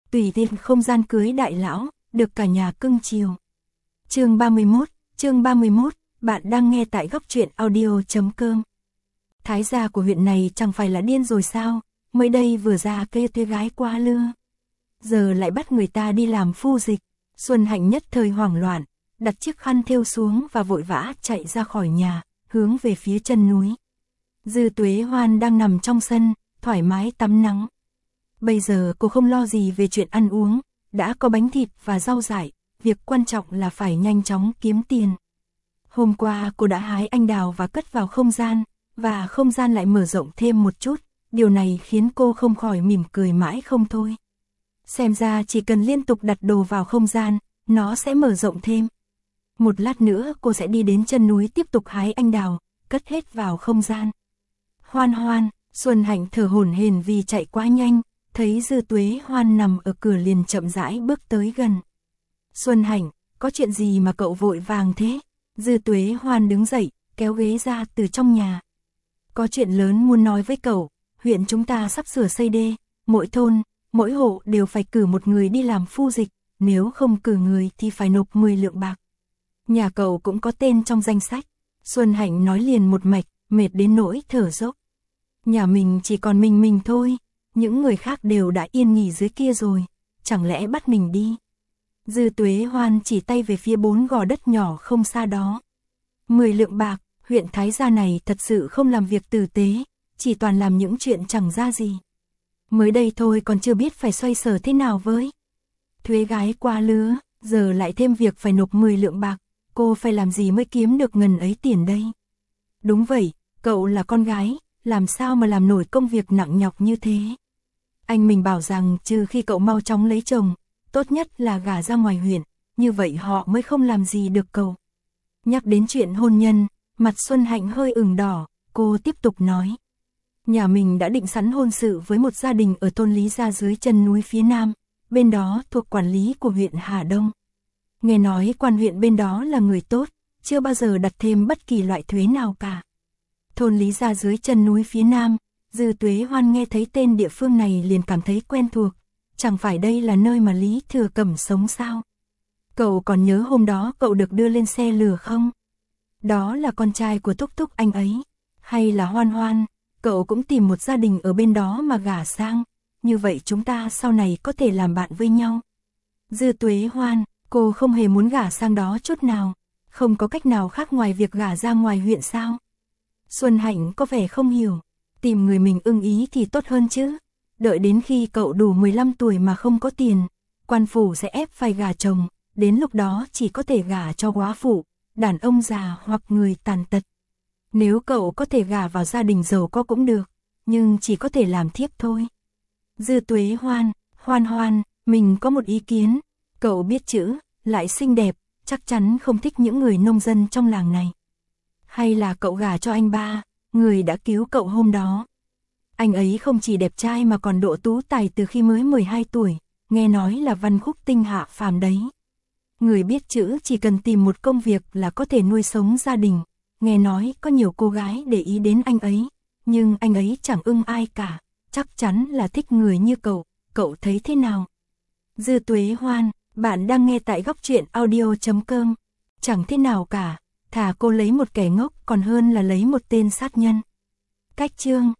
tùy tiện không gian cưới đại lão, được cả nhà cưng chiều. Chương 31, bạn đang nghe tại góc truyện audio.com. Thái gia của huyện này chẳng phải là điên rồi sao, mới đây vừa ra cây thuê gái qua lưa. Giờ lại bắt người ta đi làm phu dịch. Xuân Hạnh nhất thời hoảng loạn, đặt chiếc khăn thêu xuống và vội vã chạy ra khỏi nhà, hướng về phía chân núi. Dư Tuế Hoan đang nằm trong sân, thoải mái tắm nắng. Bây giờ cô không lo gì về chuyện ăn uống, đã có bánh thịt và rau dại, việc quan trọng là phải nhanh chóng kiếm tiền. Hôm qua cô đã hái anh đào và cất vào không gian, và không gian lại mở rộng thêm một chút, điều này khiến cô không khỏi mỉm cười mãi không thôi. Xem ra chỉ cần liên tục đặt đồ vào không gian, nó sẽ mở rộng thêm. Một lát nữa cô sẽ đi đến chân núi tiếp tục hái anh đào, cất hết vào không gian. Hoan Hoan, Xuân Hạnh thở hổn hển vì chạy quá nhanh, thấy Dư Tuế Hoan nằm ở cửa liền chậm rãi bước tới gần. Xuân Hạnh, có chuyện gì mà cậu vội vàng thế? Dư Tuế Hoan đứng dậy, kéo ghế ra từ trong nhà. Có chuyện lớn muốn nói với cậu, huyện chúng ta sắp sửa xây đê, mỗi thôn, mỗi hộ đều phải cử một người đi làm phu dịch, nếu không cử người thì phải nộp 10 lượng bạc. Nhà cậu cũng có tên trong danh sách. Xuân Hạnh nói liền một mạch, mệt đến nỗi thở dốc. Nhà mình chỉ còn mình thôi, những người khác đều đã yên nghỉ dưới kia rồi, chẳng lẽ bắt mình đi? Dư Tuế Hoan chỉ tay về phía 4 gò đất nhỏ không xa đó. 10 lượng bạc, huyện Thái Gia này thật sự không làm việc tử tế, chỉ toàn làm những chuyện chẳng ra gì. Mới đây thôi còn chưa biết phải xoay sở thế nào với. Thuế gái qua lứa, giờ lại thêm việc phải nộp 10 lượng bạc, cô phải làm gì mới kiếm được ngần ấy tiền đây? Đúng vậy, cậu là con gái, làm sao mà làm nổi công việc nặng nhọc như thế? Anh mình bảo rằng trừ khi cậu mau chóng lấy chồng, tốt nhất là gả ra ngoài huyện, như vậy họ mới không làm gì được cậu. Nhắc đến chuyện hôn nhân, mặt Xuân Hạnh hơi ửng đỏ, cô tiếp tục nói. Nhà mình đã định sẵn hôn sự với một gia đình ở thôn Lý Gia dưới chân núi phía nam, bên đó thuộc quản lý của huyện Hà Đông. Nghe nói quan huyện bên đó là người tốt, chưa bao giờ đặt thêm bất kỳ loại thuế nào cả. Thôn Lý Gia dưới chân núi phía nam, Dư Tuế Hoan nghe thấy tên địa phương này liền cảm thấy quen thuộc, chẳng phải đây là nơi mà Lý Thừa Cẩm sống sao? Cậu còn nhớ hôm đó cậu được đưa lên xe lừa không? Đó là con trai của thúc thúc anh ấy, hay là Hoan Hoan, cậu cũng tìm một gia đình ở bên đó mà gả sang, như vậy chúng ta sau này có thể làm bạn với nhau. Dư Tuế Hoan, cô không hề muốn gả sang đó chút nào, không có cách nào khác ngoài việc gả ra ngoài huyện sao? Xuân Hạnh có vẻ không hiểu, tìm người mình ưng ý thì tốt hơn chứ. Đợi đến khi cậu đủ 15 tuổi mà không có tiền, quan phủ sẽ ép phải gả chồng, đến lúc đó chỉ có thể gả cho góa phụ, đàn ông già hoặc người tàn tật. Nếu cậu có thể gả vào gia đình giàu có cũng được, nhưng chỉ có thể làm thiếp thôi. Dư Tuế Hoan, Hoan Hoan, mình có một ý kiến, cậu biết chữ, lại xinh đẹp, chắc chắn không thích những người nông dân trong làng này. Hay là cậu gả cho anh ba, người đã cứu cậu hôm đó. Anh ấy không chỉ đẹp trai mà còn độ tú tài từ khi mới 12 tuổi, nghe nói là văn khúc tinh hạ phàm đấy. Người biết chữ chỉ cần tìm một công việc là có thể nuôi sống gia đình, nghe nói có nhiều cô gái để ý đến anh ấy, nhưng anh ấy chẳng ưng ai cả, chắc chắn là thích người như cậu thấy thế nào? Dư Tuế Hoan, bạn đang nghe tại góc truyện audio.com, chẳng thế nào cả, thà cô lấy một kẻ ngốc còn hơn là lấy một tên sát nhân. Cách chương